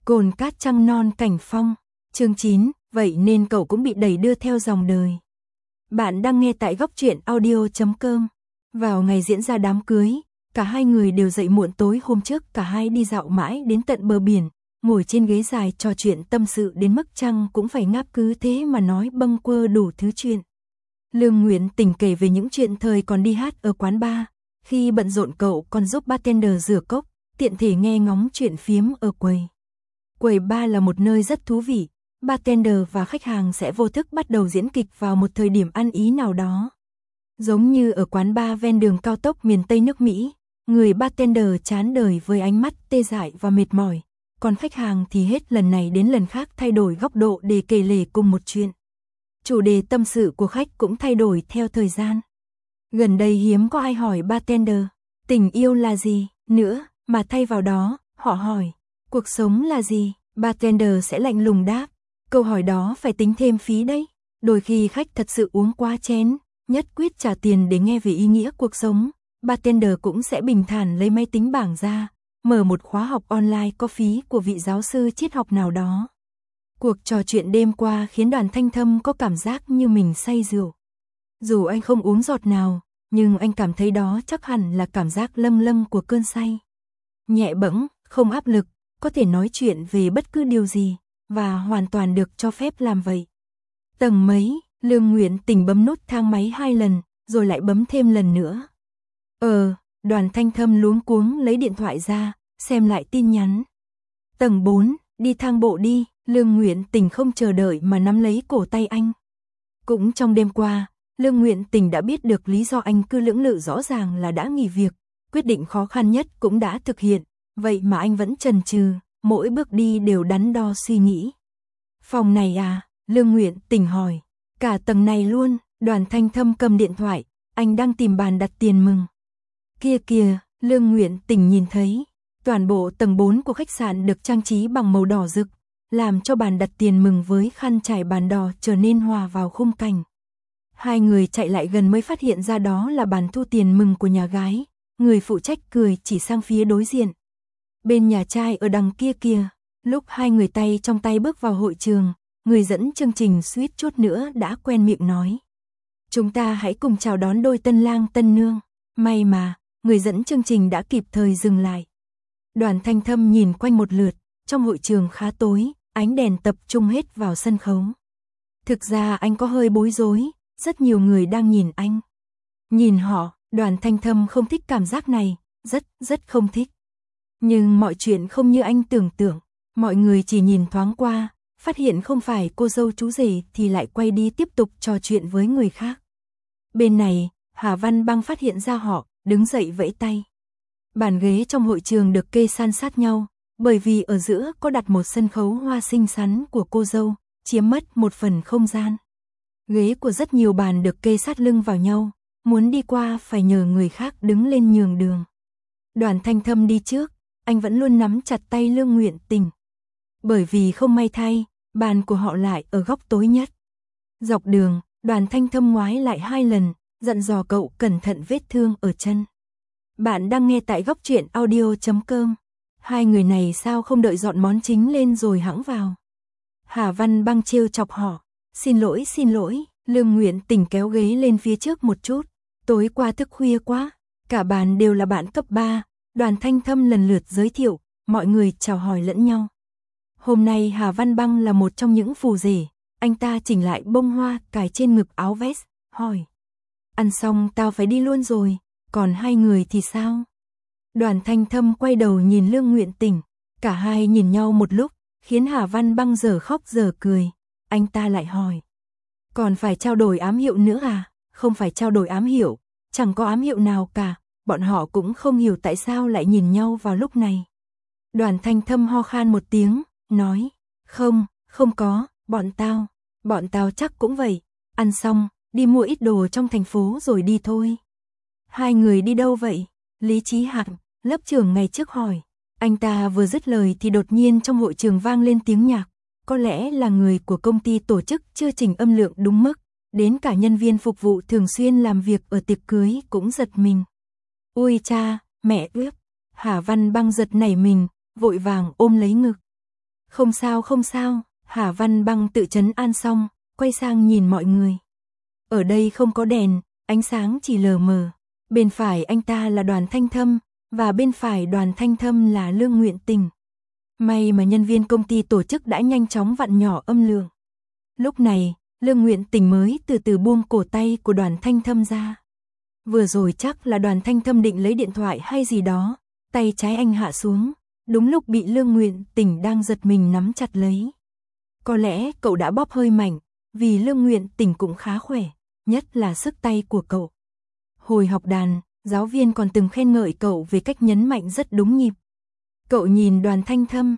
Cồn cát trăng non cảnh phong, chương 9, vậy nên cậu cũng bị đẩy đưa theo dòng đời. Bạn đang nghe tại góc truyện audio.com. Vào ngày diễn ra đám cưới, cả hai người đều dậy muộn tối hôm trước, cả hai đi dạo mãi đến tận bờ biển, ngồi trên ghế dài trò chuyện tâm sự đến mức Trăng cũng phải ngáp, cứ thế mà nói bâng quơ đủ thứ chuyện. Lương Nguyễn Tình kể về những chuyện thời còn đi hát ở quán bar, khi bận rộn cậu còn giúp bartender rửa cốc, tiện thể nghe ngóng chuyện phiếm ở quầy. Quầy bar là một nơi rất thú vị, bartender và khách hàng sẽ vô thức bắt đầu diễn kịch vào một thời điểm ăn ý nào đó. Giống như ở quán bar ven đường cao tốc miền Tây nước Mỹ, người bartender chán đời với ánh mắt tê dại và mệt mỏi, còn khách hàng thì hết lần này đến lần khác thay đổi góc độ để kể lể cùng một chuyện. Chủ đề tâm sự của khách cũng thay đổi theo thời gian. Gần đây hiếm có ai hỏi bartender, tình yêu là gì nữa, mà thay vào đó, họ hỏi, cuộc sống là gì? Bartender sẽ lạnh lùng đáp, câu hỏi đó phải tính thêm phí đấy. Đôi khi khách thật sự uống quá chén, nhất quyết trả tiền để nghe về ý nghĩa cuộc sống, bartender cũng sẽ bình thản lấy máy tính bảng ra, mở một khóa học online có phí của vị giáo sư triết học nào đó. Cuộc trò chuyện đêm qua khiến Đoàn Thanh Thâm có cảm giác như mình say rượu. Dù anh không uống giọt nào, nhưng anh cảm thấy đó chắc hẳn là cảm giác lâng lâng của cơn say. Nhẹ bẫng, không áp lực, có thể nói chuyện về bất cứ điều gì, và hoàn toàn được cho phép làm vậy. Tầng mấy, Lương Nguyễn Tình bấm nút thang máy 2 lần, rồi lại bấm thêm lần nữa. Đoàn Thanh Thâm luống cuống lấy điện thoại ra, xem lại tin nhắn. Tầng 4, đi thang bộ đi, Lương Nguyễn Tình không chờ đợi mà nắm lấy cổ tay anh. Cũng trong đêm qua, Lương Nguyễn Tình đã biết được lý do anh cứ lưỡng lự, rõ ràng là đã nghỉ việc, quyết định khó khăn nhất cũng đã thực hiện, vậy mà anh vẫn chần chừ, mỗi bước đi đều đắn đo suy nghĩ. Phòng này à? Lương Nguyễn Tình hỏi. Cả tầng này luôn, Đoàn Thanh Thâm cầm điện thoại, anh đang tìm bàn đặt tiền mừng. Kia kìa, Lương Nguyễn Tình nhìn thấy, toàn bộ tầng 4 của khách sạn được trang trí bằng màu đỏ rực, làm cho bàn đặt tiền mừng với khăn trải bàn đỏ trở nên hòa vào khung cảnh. Hai người chạy lại gần mới phát hiện ra đó là bàn thu tiền mừng của nhà gái, người phụ trách cười chỉ sang phía đối diện. Bên nhà trai ở đằng kia kìa, lúc hai người tay trong tay bước vào hội trường, người dẫn chương trình suýt chút nữa đã quen miệng nói. Chúng ta hãy cùng chào đón đôi tân lang tân nương. May mà, người dẫn chương trình đã kịp thời dừng lại. Đoàn Thanh Thâm nhìn quanh một lượt, trong hội trường khá tối, ánh đèn tập trung hết vào sân khấu. Thực ra anh có hơi bối rối, rất nhiều người đang nhìn anh. Nhìn họ, Đoàn Thanh Thâm không thích cảm giác này, rất không thích. Nhưng mọi chuyện không như anh tưởng tượng, mọi người chỉ nhìn thoáng qua, phát hiện không phải cô dâu chú rể thì lại quay đi tiếp tục trò chuyện với người khác. Bên này, Hà Văn Băng phát hiện ra họ, đứng dậy vẫy tay. Bàn ghế trong hội trường được kê san sát nhau, bởi vì ở giữa có đặt một sân khấu hoa xinh xắn của cô dâu, chiếm mất một phần không gian. Ghế của rất nhiều bàn được kê sát lưng vào nhau, muốn đi qua phải nhờ người khác đứng lên nhường đường. Đoàn Thanh Thâm đi trước, anh vẫn luôn nắm chặt tay Lương Nguyễn Tình. Bởi vì không may thay, bàn của họ lại ở góc tối nhất. Dọc đường, Đoàn Thanh Thâm ngoái lại 2 lần, dặn dò cậu cẩn thận vết thương ở chân. Bạn đang nghe tại góc truyện audio.com. Hai người này sao không đợi dọn món chính lên rồi hẵng vào. Hà Văn Băng trêu chọc họ. Xin lỗi, Lương Nguyễn Tình kéo ghế lên phía trước một chút. Tối qua thức khuya quá, cả bàn đều là bạn cấp 3. Đoàn Thanh Thâm lần lượt giới thiệu, mọi người chào hỏi lẫn nhau. Hôm nay Hà Văn Băng là một trong những phù rể, anh ta chỉnh lại bông hoa cài trên ngực áo vest, hỏi. Ăn xong tao phải đi luôn rồi, còn hai người thì sao? Đoàn Thanh Thâm quay đầu nhìn Lương Nguyễn Tình, cả hai nhìn nhau một lúc, khiến Hà Văn Băng giờ khóc giờ cười. Anh ta lại hỏi. Còn phải trao đổi ám hiệu nữa à? Không phải trao đổi ám hiệu, chẳng có ám hiệu nào cả, bọn họ cũng không hiểu tại sao lại nhìn nhau vào lúc này. Đoàn Thanh Thâm ho khan một tiếng, nói. Không có, bọn tao chắc cũng vậy, ăn xong, đi mua ít đồ trong thành phố rồi đi thôi. Hai người đi đâu vậy? Lý Chí Hạc, lớp trưởng ngày trước hỏi. Anh ta vừa dứt lời thì đột nhiên trong hội trường vang lên tiếng nhạc. Có lẽ là người của công ty tổ chức chưa chỉnh âm lượng đúng mức, đến cả nhân viên phục vụ thường xuyên làm việc ở tiệc cưới cũng giật mình. Ôi cha, mẹ ướp, Hà Văn Băng giật nảy mình, vội vàng ôm lấy ngực. không sao, Hà Văn Băng tự trấn an xong, quay sang nhìn mọi người. Ở đây không có đèn, ánh sáng chỉ lờ mờ. Bên phải anh ta là Đoàn Thanh Thâm, và bên phải Đoàn Thanh Thâm là Lương Nguyện Tình. May mà nhân viên công ty tổ chức đã nhanh chóng vặn nhỏ âm lượng. Lúc này, Lương Nguyện Tình mới từ từ buông cổ tay của Đoàn Thanh Thâm ra. Vừa rồi chắc là Đoàn Thanh Thâm định lấy điện thoại hay gì đó, tay trái anh hạ xuống, đúng lúc bị Lương Nguyện Tình đang giật mình nắm chặt lấy. Có lẽ cậu đã bóp hơi mạnh, vì Lương Nguyện Tình cũng khá khỏe, nhất là sức tay của cậu. Hồi học đàn, giáo viên còn từng khen ngợi cậu về cách nhấn mạnh rất đúng nhịp. Cậu nhìn Đoàn Thanh Thâm,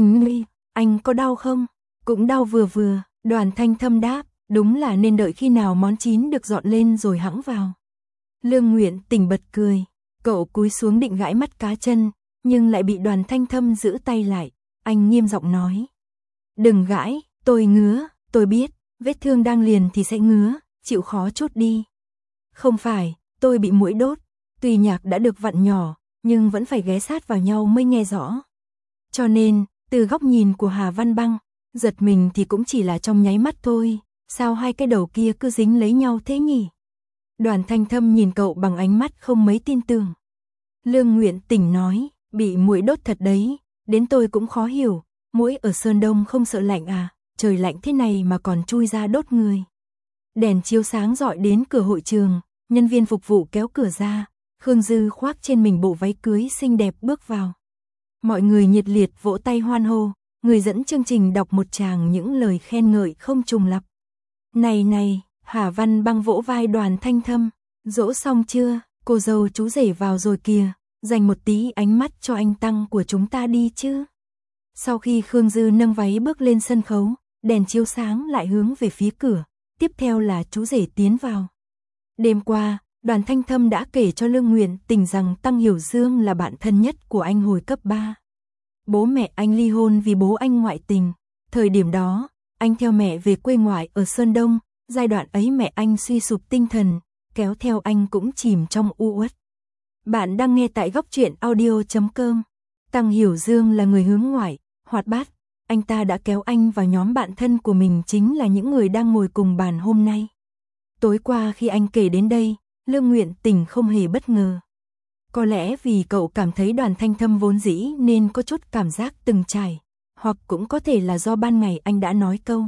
anh có đau không? Cũng đau vừa vừa, Đoàn Thanh Thâm đáp, đúng là nên đợi khi nào món chín được dọn lên rồi hẵng vào. Lương Nguyện Tình bật cười, cậu cúi xuống định gãi mắt cá chân, nhưng lại bị Đoàn Thanh Thâm giữ tay lại, anh nghiêm giọng nói. Đừng gãi, tôi ngứa, tôi biết, vết thương đang liền thì sẽ ngứa, chịu khó chút đi. Không phải, tôi bị muỗi đốt, tuy nhạc đã được vặn nhỏ, nhưng vẫn phải ghé sát vào nhau mới nghe rõ. Cho nên, từ góc nhìn của Hà Văn Băng, giật mình thì cũng chỉ là trong nháy mắt thôi, sao hai cái đầu kia cứ dính lấy nhau thế nhỉ? Đoàn Thanh Thâm nhìn cậu bằng ánh mắt không mấy tin tưởng. Lương Nguyện Tình nói, bị muỗi đốt thật đấy, đến tôi cũng khó hiểu, muỗi ở Sơn Đông không sợ lạnh à, trời lạnh thế này mà còn chui ra đốt người. Đèn chiếu sáng rọi đến cửa hội trường, nhân viên phục vụ kéo cửa ra, Khương Dư khoác trên mình bộ váy cưới xinh đẹp bước vào. Mọi người nhiệt liệt vỗ tay hoan hô, người dẫn chương trình đọc một tràng những lời khen ngợi không trùng lặp. Này, Hà Văn Băng vỗ vai Đoàn Thanh Thâm, dỗ xong chưa, cô dâu chú rể vào rồi kìa, dành một tí ánh mắt cho anh Tăng của chúng ta đi chứ. Sau khi Khương Dư nâng váy bước lên sân khấu, đèn chiếu sáng lại hướng về phía cửa, tiếp theo là chú rể tiến vào. Đêm qua, Đoàn Thanh Thâm đã kể cho Lương Nguyện Tình rằng Tăng Hiểu Dương là bạn thân nhất của anh hồi cấp 3. Bố mẹ anh ly hôn vì bố anh ngoại tình. Thời điểm đó, anh theo mẹ về quê ngoại ở Sơn Đông, giai đoạn ấy mẹ anh suy sụp tinh thần, kéo theo anh cũng chìm trong u uất. Bạn đang nghe tại góc truyện audio.com. Tăng Hiểu Dương là người hướng ngoại, hoạt bát, anh ta đã kéo anh vào nhóm bạn thân của mình chính là những người đang ngồi cùng bàn hôm nay. Tối qua khi anh kể đến đây, Lương Nguyện Tình không hề bất ngờ. Có lẽ vì cậu cảm thấy Đoàn Thanh Thâm vốn dĩ nên có chút cảm giác từng trải, hoặc cũng có thể là do ban ngày anh đã nói câu.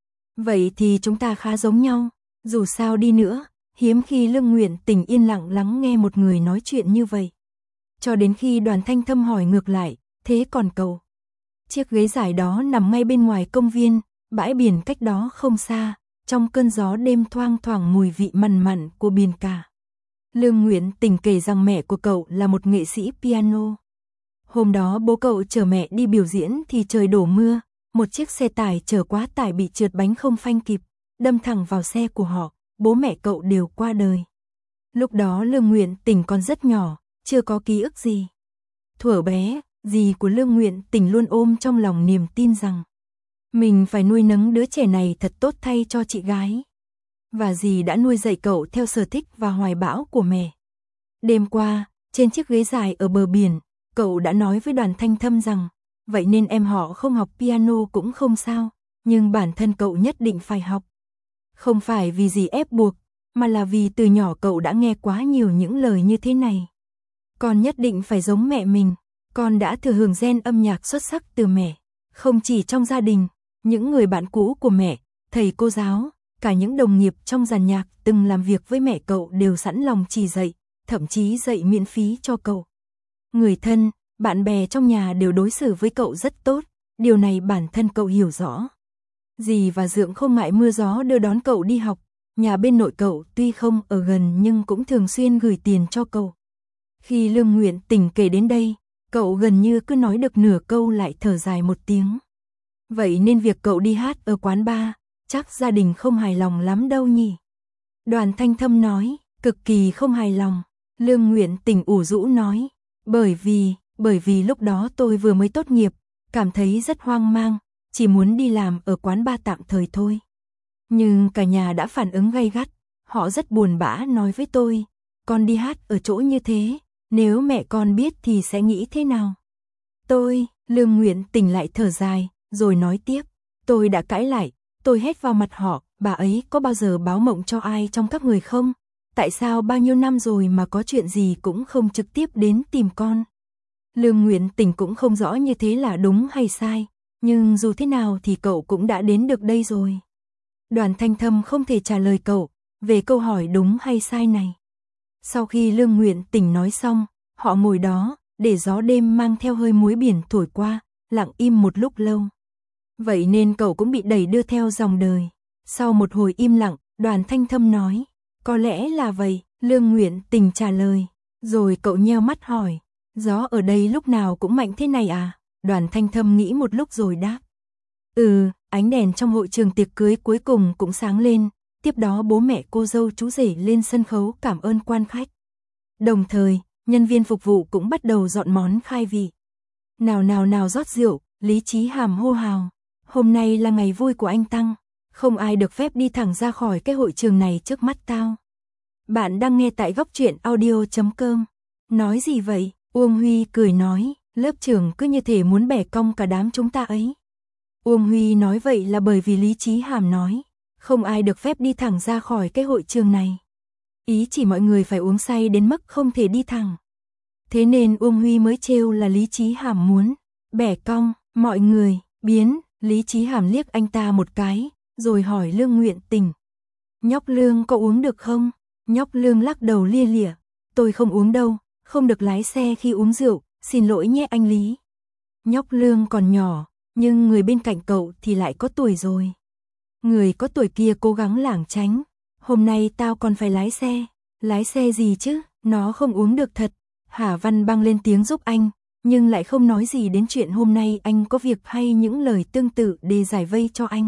Vậy thì chúng ta khá giống nhau, dù sao đi nữa, hiếm khi Lương Nguyện Tình yên lặng lắng nghe một người nói chuyện như vậy. Cho đến khi Đoàn Thanh Thâm hỏi ngược lại, thế còn cậu? Chiếc ghế dài đó nằm ngay bên ngoài công viên, bãi biển cách đó không xa, trong cơn gió đêm thoang thoảng mùi vị mặn mặn của biển cả. Lương Nguyện Tình kể rằng mẹ của cậu là một nghệ sĩ piano. Hôm đó bố cậu chở mẹ đi biểu diễn thì trời đổ mưa, một chiếc xe tải chở quá tải bị trượt bánh không phanh kịp, đâm thẳng vào xe của họ, bố mẹ cậu đều qua đời. Lúc đó Lương Nguyện Tình còn rất nhỏ, chưa có ký ức gì. Thuở bé, dì của Lương Nguyện Tình luôn ôm trong lòng niềm tin rằng mình phải nuôi nấng đứa trẻ này thật tốt thay cho chị gái. Và dì đã nuôi dạy cậu theo sở thích và hoài bão của mẹ. Đêm qua, trên chiếc ghế dài ở bờ biển, cậu đã nói với Đoàn Thanh Thâm rằng, vậy nên em họ không học piano cũng không sao, nhưng bản thân cậu nhất định phải học. Không phải vì dì ép buộc, mà là vì từ nhỏ cậu đã nghe quá nhiều những lời như thế này. Con nhất định phải giống mẹ mình, con đã thừa hưởng gen âm nhạc xuất sắc từ mẹ, không chỉ trong gia đình, những người bạn cũ của mẹ, thầy cô giáo, cả những đồng nghiệp trong dàn nhạc từng làm việc với mẹ cậu đều sẵn lòng chỉ dạy, thậm chí dạy miễn phí cho cậu. Người thân, bạn bè trong nhà đều đối xử với cậu rất tốt, điều này bản thân cậu hiểu rõ. Dì và Dượng không ngại mưa gió đưa đón cậu đi học, nhà bên nội cậu tuy không ở gần nhưng cũng thường xuyên gửi tiền cho cậu. Khi Lương Nguyện Tình kể đến đây, cậu gần như cứ nói được nửa câu lại thở dài một tiếng. Vậy nên việc cậu đi hát ở quán bar, chắc gia đình không hài lòng lắm đâu nhỉ? Đoàn Thanh Thâm nói, cực kỳ không hài lòng. Lương Nguyện Tình ủ rũ nói, bởi vì lúc đó tôi vừa mới tốt nghiệp, cảm thấy rất hoang mang, chỉ muốn đi làm ở quán bar tạm thời thôi. Nhưng cả nhà đã phản ứng gay gắt, họ rất buồn bã nói với tôi, con đi hát ở chỗ như thế, nếu mẹ con biết thì sẽ nghĩ thế nào? Lương Nguyện Tình lại thở dài, rồi nói tiếp, tôi đã cãi lại, tôi hét vào mặt họ, bà ấy có bao giờ báo mộng cho ai trong các người không? Tại sao bao nhiêu năm rồi mà có chuyện gì cũng không trực tiếp đến tìm con? Lương Nguyện Tình cũng không rõ như thế là đúng hay sai, nhưng dù thế nào thì cậu cũng đã đến được đây rồi. Đoàn Thanh Thâm không thể trả lời cậu về câu hỏi đúng hay sai này. Sau khi Lương Nguyện Tình nói xong, họ ngồi đó, để gió đêm mang theo hơi muối biển thổi qua, lặng im một lúc lâu. Vậy nên cậu cũng bị đẩy đưa theo dòng đời. Sau một hồi im lặng, Đoàn Thanh Thâm nói, có lẽ là vậy, Lương Nguyện Tình trả lời. Rồi cậu nheo mắt hỏi, gió ở đây lúc nào cũng mạnh thế này à? Đoàn Thanh Thâm nghĩ một lúc rồi đáp. Ánh đèn trong hội trường tiệc cưới cuối cùng cũng sáng lên, tiếp đó bố mẹ cô dâu chú rể lên sân khấu cảm ơn quan khách. Đồng thời, nhân viên phục vụ cũng bắt đầu dọn món khai vị. Nào rót rượu, Lý Chí Hàm hô hào. Hôm nay là ngày vui của anh Tăng, không ai được phép đi thẳng ra khỏi cái hội trường này trước mắt tao. Bạn đang nghe tại góc truyện audio.com. Nói gì vậy? Uông Huy cười nói, lớp trưởng cứ như thể muốn bẻ cong cả đám chúng ta ấy. Uông Huy nói vậy là bởi vì Lý Chí Hàm nói, không ai được phép đi thẳng ra khỏi cái hội trường này. Ý chỉ mọi người phải uống say đến mức không thể đi thẳng. Thế nên Uông Huy mới trêu là Lý Chí Hàm muốn bẻ cong mọi người, biến. Lý Chí Hàm liếc anh ta một cái, rồi hỏi Lương Nguyện Tình. Nhóc Lương có uống được không? Nhóc Lương lắc đầu lia lịa. Tôi không uống đâu, không được lái xe khi uống rượu, xin lỗi nhé anh Lý. Nhóc Lương còn nhỏ, nhưng người bên cạnh cậu thì lại có tuổi rồi. Người có tuổi kia cố gắng lảng tránh. Hôm nay tao còn phải lái xe. Lái xe gì chứ, nó không uống được thật. Hà Văn Băng lên tiếng giúp anh, nhưng lại không nói gì đến chuyện hôm nay anh có việc hay những lời tương tự để giải vây cho anh.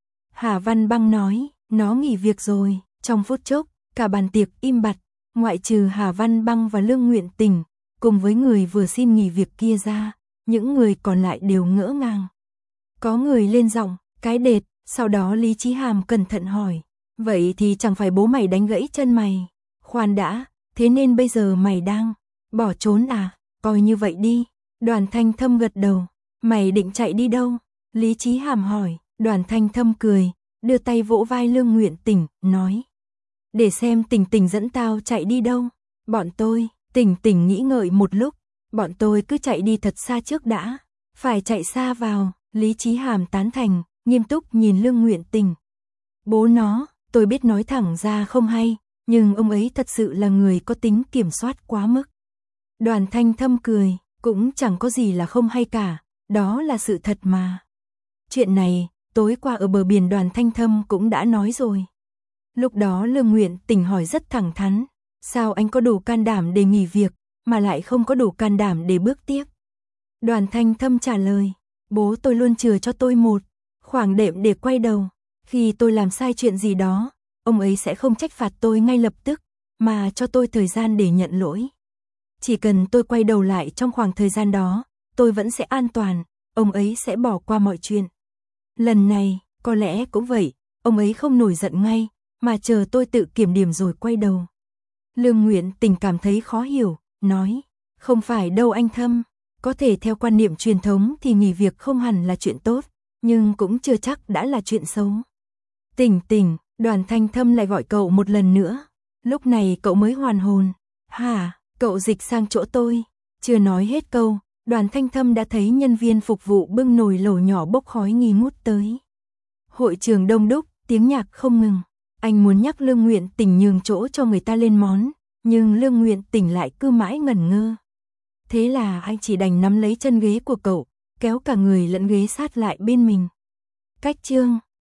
Hà Văn Băng nói, nó nghỉ việc rồi. Trong phút chốc, cả bàn tiệc im bặt, ngoại trừ Hà Văn Băng và Lương Nguyện Tình, cùng với người vừa xin nghỉ việc kia ra, những người còn lại đều ngỡ ngàng. Có người lên giọng, cái đệt, sau đó Lý Chí Hàm cẩn thận hỏi, vậy thì chẳng phải bố mày đánh gãy chân mày? Khoan đã, thế nên bây giờ mày đang bỏ trốn à? Coi như vậy đi. Đoàn Thanh Thâm gật đầu. Mày định chạy đi đâu? Lý Chí Hàm hỏi. Đoàn Thanh Thâm cười, đưa tay vỗ vai Lương Nguyện Tình, nói. Để xem Tình Tình dẫn tao chạy đi đâu. Bọn tôi, Tình Tình nghĩ ngợi một lúc. Bọn tôi cứ chạy đi thật xa trước đã. Phải chạy xa vào. Lý Chí Hàm tán thành, nghiêm túc nhìn Lương Nguyện Tình. Bố nó, tôi biết nói thẳng ra không hay, nhưng ông ấy thật sự là người có tính kiểm soát quá mức. Đoàn Thanh Thâm cười, cũng chẳng có gì là không hay cả, đó là sự thật mà. Chuyện này, tối qua ở bờ biển Đoàn Thanh Thâm cũng đã nói rồi. Lúc đó Lương Nguyện Tình hỏi rất thẳng thắn, sao anh có đủ can đảm để nghỉ việc, mà lại không có đủ can đảm để bước tiếp? Đoàn Thanh Thâm trả lời, bố tôi luôn chừa cho tôi một khoảng đệm để quay đầu. Khi tôi làm sai chuyện gì đó, ông ấy sẽ không trách phạt tôi ngay lập tức, mà cho tôi thời gian để nhận lỗi. Chỉ cần tôi quay đầu lại trong khoảng thời gian đó, tôi vẫn sẽ an toàn, ông ấy sẽ bỏ qua mọi chuyện. Lần này, có lẽ cũng vậy, ông ấy không nổi giận ngay, mà chờ tôi tự kiểm điểm rồi quay đầu. Lương Nguyện Tình cảm thấy khó hiểu, nói, không phải đâu anh Thâm, có thể theo quan niệm truyền thống thì nghỉ việc không hẳn là chuyện tốt, nhưng cũng chưa chắc đã là chuyện xấu. Tình Tình, Đoàn Thanh Thâm lại gọi cậu một lần nữa, lúc này cậu mới hoàn hồn. Hả, cậu dịch sang chỗ tôi. Chưa nói hết câu, Đoàn Thanh Thâm đã thấy nhân viên phục vụ bưng nồi lẩu nhỏ bốc khói nghi ngút tới. Hội trường đông đúc, tiếng nhạc không ngừng. Anh muốn nhắc Lương Nguyện Tình nhường chỗ cho người ta lên món, nhưng Lương Nguyện Tình lại cứ mãi ngẩn ngơ. Thế là anh chỉ đành nắm lấy chân ghế của cậu, kéo cả người lẫn ghế sát lại bên mình. Cách chương